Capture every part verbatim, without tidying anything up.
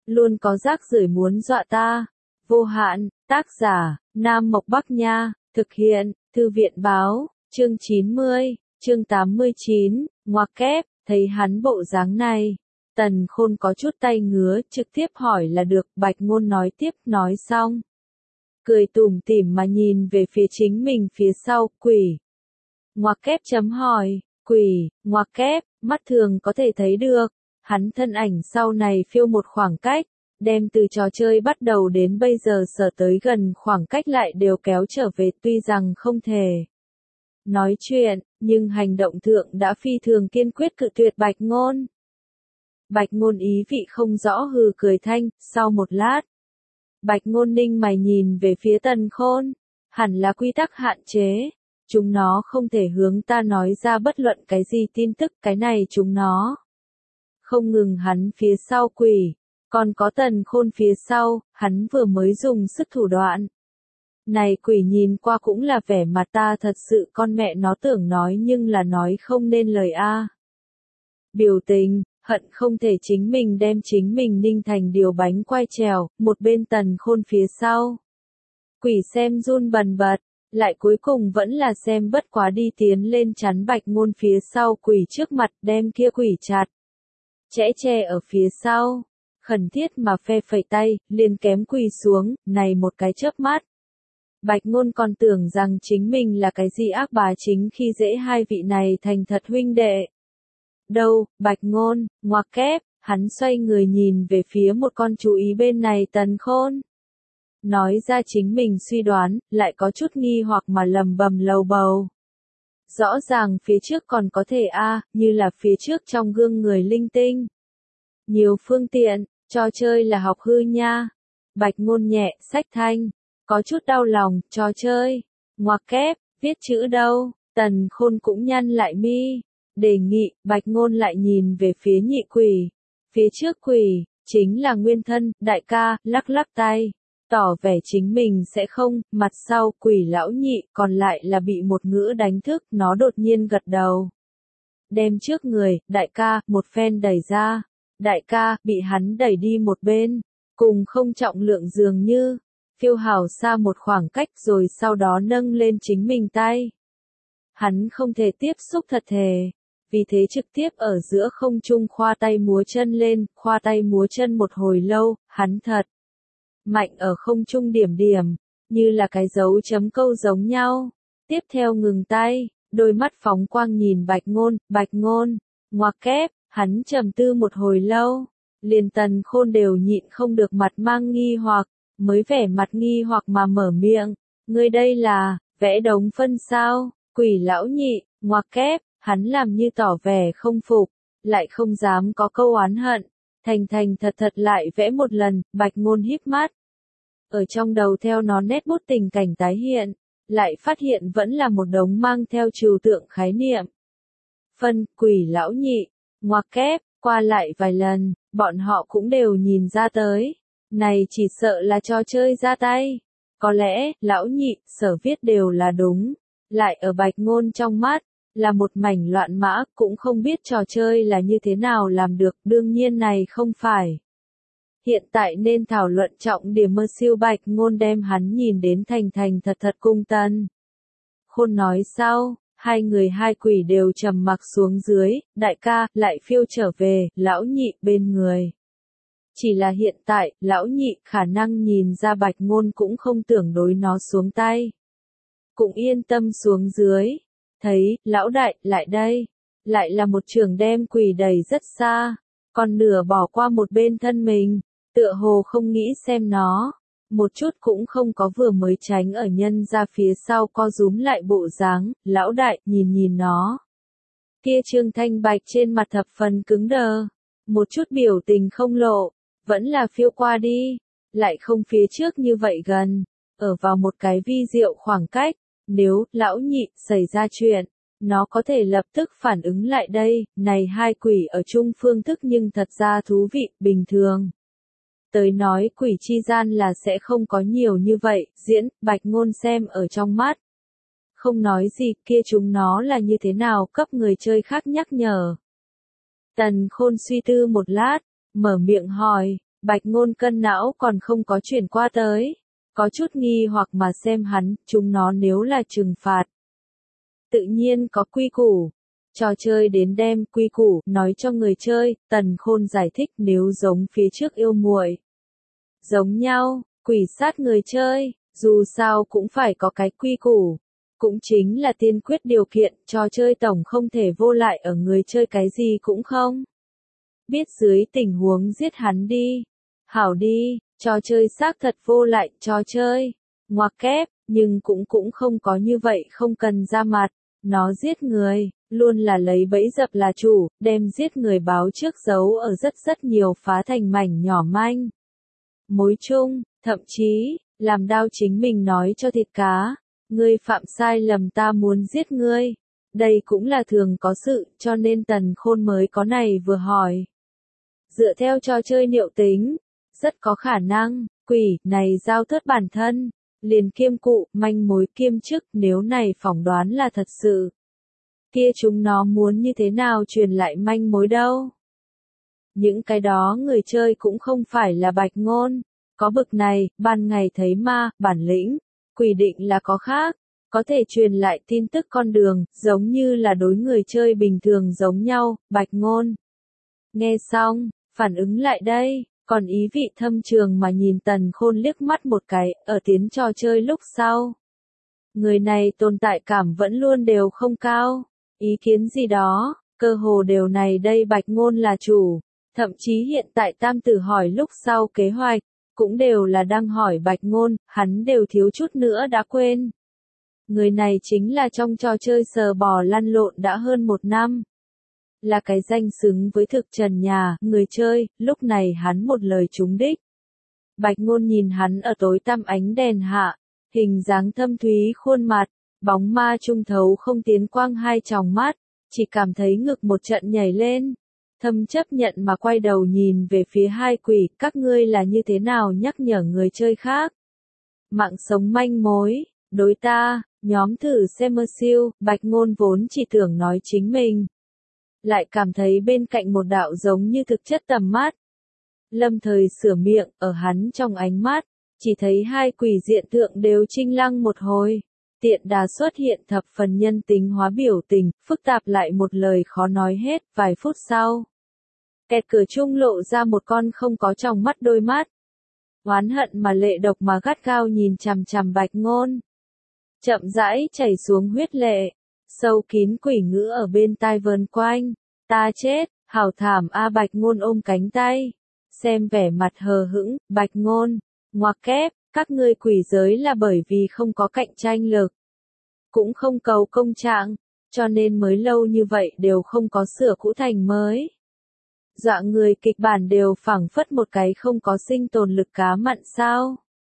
luôn có rác rưởi muốn dọa ta. Vô hạn, tác giả, Nam Mộc Bắc Nha, thực hiện, Thư viện Báo, chương chín mươi, chương tám mươi chín, ngoặc kép, thấy hắn bộ dáng này. Tần Khôn có chút tay ngứa, trực tiếp hỏi là được, Bạch Ngôn nói tiếp, nói xong. Cười tủm tỉm mà nhìn về phía chính mình phía sau, quỷ. Ngoặc kép chấm hỏi, quỷ, ngoặc kép, mắt thường có thể thấy được. Hắn thân ảnh sau này phiêu một khoảng cách, đem từ trò chơi bắt đầu đến bây giờ sở tới gần khoảng cách lại đều kéo trở về, tuy rằng không thể nói chuyện, nhưng hành động thượng đã phi thường kiên quyết cự tuyệt Bạch Ngôn. Bạch Ngôn ý vị không rõ hừ cười thanh, sau một lát. Bạch Ngôn ninh mày nhìn về phía Tần Khôn, hẳn là quy tắc hạn chế, chúng nó không thể hướng ta nói ra bất luận cái gì tin tức, cái này chúng nó. Không ngừng hắn phía sau quỷ, còn có Tần Khôn phía sau, hắn vừa mới dùng sức thủ đoạn. Này quỷ nhìn qua cũng là vẻ mặt ta thật sự con mẹ nó tưởng nói nhưng là nói không nên lời a. Biểu tình, hận không thể chính mình đem chính mình ninh thành điều bánh quay trèo, một bên Tần Khôn phía sau. Quỷ xem run bần bật, lại cuối cùng vẫn là xem bất quá đi tiến lên chắn Bạch Ngôn phía sau quỷ trước mặt đem kia quỷ chặt. Chẽ che ở phía sau, khẩn thiết mà phe phẩy tay, liền kém quỳ xuống, này một cái chớp mắt. Bạch Ngôn còn tưởng rằng chính mình là cái gì ác bá chính khi dễ hai vị này thành thật huynh đệ. Đâu, Bạch Ngôn, ngoặc kép, hắn xoay người nhìn về phía một con chú ý bên này Tần Khôn. Nói ra chính mình suy đoán, lại có chút nghi hoặc mà lầm bầm lầu bầu. Rõ ràng phía trước còn có thể a, à, như là phía trước trong gương người linh tinh. Nhiều phương tiện, trò chơi là học hư nha. Bạch Ngôn nhẹ, sách thanh, có chút đau lòng, trò chơi, ngoặc kép, viết chữ đâu, Tần Khôn cũng nhăn lại mi, đề nghị, Bạch Ngôn lại nhìn về phía nhị quỷ. Phía trước quỷ, chính là nguyên thân, đại ca, lắc lắc tay. Tỏ vẻ chính mình sẽ không, mặt sau quỷ lão nhị còn lại là bị một ngữ đánh thức, nó đột nhiên gật đầu. Đem trước người, đại ca, một phen đẩy ra, đại ca, bị hắn đẩy đi một bên, cùng không trọng lượng dường như, phiêu hào xa một khoảng cách rồi sau đó nâng lên chính mình tay. Hắn không thể tiếp xúc thật thề, vì thế trực tiếp ở giữa không trung khoa tay múa chân lên, khoa tay múa chân một hồi lâu, hắn thật mạnh ở không trung điểm điểm, như là cái dấu chấm câu giống nhau. Tiếp theo ngừng tay, đôi mắt phóng quang nhìn Bạch Ngôn, Bạch Ngôn, ngoặc kép, hắn trầm tư một hồi lâu, liền Tần Khôn đều nhịn không được mặt mang nghi hoặc, mới vẻ mặt nghi hoặc mà mở miệng, ngươi đây là, vẽ đống phân sao, quỷ lão nhị, ngoặc kép, hắn làm như tỏ vẻ không phục, lại không dám có câu oán hận, thành thành thật thật lại vẽ một lần, Bạch Ngôn híp mắt. Ở trong đầu theo nó nét bút tình cảnh tái hiện, lại phát hiện vẫn là một đống mang theo trừu tượng khái niệm. Phân, quỷ lão nhị, ngoặc kép, qua lại vài lần, bọn họ cũng đều nhìn ra tới. Này chỉ sợ là trò chơi ra tay. Có lẽ, lão nhị, sở viết đều là đúng. Lại ở Bạch Ngôn trong mắt, là một mảnh loạn mã, cũng không biết trò chơi là như thế nào làm được, đương nhiên này không phải. Hiện tại nên thảo luận trọng điểm mơ siêu Bạch Ngôn đem hắn nhìn đến thành thành thật thật cung Tần Khôn nói sau, hai người hai quỷ đều trầm mặc xuống dưới, đại ca, lại phiêu trở về, lão nhị bên người. Chỉ là hiện tại, lão nhị khả năng nhìn ra Bạch Ngôn cũng không tưởng đối nó xuống tay. Cũng yên tâm xuống dưới, thấy, lão đại, lại đây, lại là một trường đem quỷ đẩy rất xa, còn nửa bỏ qua một bên thân mình. Tựa hồ không nghĩ xem nó, một chút cũng không có vừa mới tránh ở nhân ra phía sau co rúm lại bộ dáng, lão đại, nhìn nhìn nó. Kia Trương Thanh Bạch trên mặt thập phần cứng đờ, một chút biểu tình không lộ, vẫn là phiêu qua đi, lại không phía trước như vậy gần, ở vào một cái vi diệu khoảng cách, nếu, lão nhị, xảy ra chuyện, nó có thể lập tức phản ứng lại đây, này hai quỷ ở chung phương thức nhưng thật ra thú vị, bình thường. Tới nói quỷ chi gian là sẽ không có nhiều như vậy, diễn, Bạch Ngôn xem ở trong mắt. Không nói gì, kia chúng nó là như thế nào cấp người chơi khác nhắc nhở. Tần Khôn suy tư một lát, mở miệng hỏi, Bạch Ngôn cân não còn không có chuyển qua tới. Có chút nghi hoặc mà xem hắn, chúng nó nếu là trừng phạt. Tự nhiên có quy củ. Trò chơi đến đem quy củ nói cho người chơi, Tần Khôn giải thích nếu giống phía trước yêu muội. Giống nhau, quỷ sát người chơi, dù sao cũng phải có cái quy củ. Cũng chính là tiên quyết điều kiện, trò chơi tổng không thể vô lại ở người chơi cái gì cũng không. Biết dưới tình huống giết hắn đi. Hảo đi, trò chơi xác thật vô lại, trò chơi. Ngoặc kép, nhưng cũng cũng không có như vậy không cần ra mặt. Nó giết người, luôn là lấy bẫy dập là chủ, đem giết người báo trước giấu ở rất rất nhiều phá thành mảnh nhỏ manh. Mối chung, thậm chí, làm đao chính mình nói cho thịt cá. Ngươi phạm sai lầm ta muốn giết ngươi. Đây cũng là thường có sự, cho nên Tần Khôn mới có này vừa hỏi. Dựa theo trò chơi liệu tính, rất có khả năng, quỷ này giao thớt bản thân, liền kiêm cụ, manh mối kiêm chức, nếu này phỏng đoán là thật sự. Kia chúng nó muốn như thế nào truyền lại manh mối đâu? Những cái đó người chơi cũng không phải là Bạch Ngôn, có bực này, ban ngày thấy ma, bản lĩnh, quỷ định là có khác, có thể truyền lại tin tức con đường, giống như là đối người chơi bình thường giống nhau, Bạch Ngôn. Nghe xong, phản ứng lại đây, còn ý vị thâm trường mà nhìn Tần Khôn liếc mắt một cái, ở tiến trò chơi lúc sau. Người này tồn tại cảm vẫn luôn đều không cao, ý kiến gì đó, cơ hồ đều này đây Bạch Ngôn là chủ, thậm chí hiện tại tam tử hỏi lúc sau kế hoạch, cũng đều là đang hỏi Bạch Ngôn, hắn đều thiếu chút nữa đã quên. Người này chính là trong trò chơi sờ bò lăn lộn đã hơn một năm. Là cái danh xứng với thực trần nhà, người chơi, lúc này hắn một lời trúng đích. Bạch Ngôn nhìn hắn ở tối tăm ánh đèn hạ, hình dáng thâm thúy khuôn mặt, bóng ma trung thấu không tiến quang hai tròng mắt, chỉ cảm thấy ngực một trận nhảy lên. Thâm chấp nhận mà quay đầu nhìn về phía hai quỷ, các ngươi là như thế nào nhắc nhở người chơi khác. Mạng sống manh mối, đối ta, nhóm thử xem mơ siêu, Bạch Ngôn vốn chỉ tưởng nói chính mình. Lại cảm thấy bên cạnh một đạo giống như thực chất tầm mắt. Lâm thời sửa miệng, ở hắn trong ánh mắt, chỉ thấy hai quỷ diện tượng đều trinh lăng một hồi. Tiện đà xuất hiện thập phần nhân tính hóa biểu tình, phức tạp lại một lời khó nói hết, vài phút sau. Kẹt cửa chung lộ ra một con không có tròng mắt đôi mắt. Oán hận mà lệ độc mà gắt gao nhìn chằm chằm Bạch Ngôn. Chậm rãi chảy xuống huyết lệ, sâu kín quỷ ngữ ở bên tai vờn quanh. Ta chết, hảo thảm a Bạch Ngôn ôm cánh tay. Xem vẻ mặt hờ hững, Bạch Ngôn, ngoặc kép, các ngươi quỷ giới là bởi vì không có cạnh tranh lực. Cũng không cầu công trạng, cho nên mới lâu như vậy đều không có sửa cũ thành mới. Dọa người kịch bản đều phảng phất một cái không có sinh tồn lực cá mặn sao.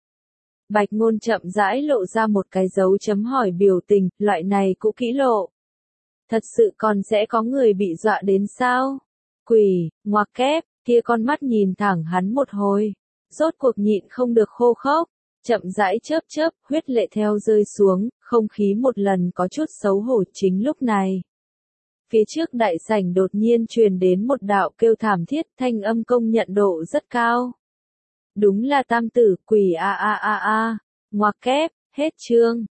Bạch Ngôn chậm rãi lộ ra một cái dấu chấm hỏi biểu tình, loại này cũ kỹ lộ. Thật sự còn sẽ có người bị dọa đến sao? Quỷ, ngoặc kép, kia con mắt nhìn thẳng hắn một hồi. Rốt cuộc nhịn không được khô khốc, chậm rãi chớp chớp, huyết lệ theo rơi xuống, không khí một lần có chút xấu hổ chính lúc này. Phía trước đại sảnh đột nhiên truyền đến một đạo kêu thảm thiết, thanh âm công nhận độ rất cao. Đúng là tam tử, quỷ a a a a, ngoặc kép, hết chương.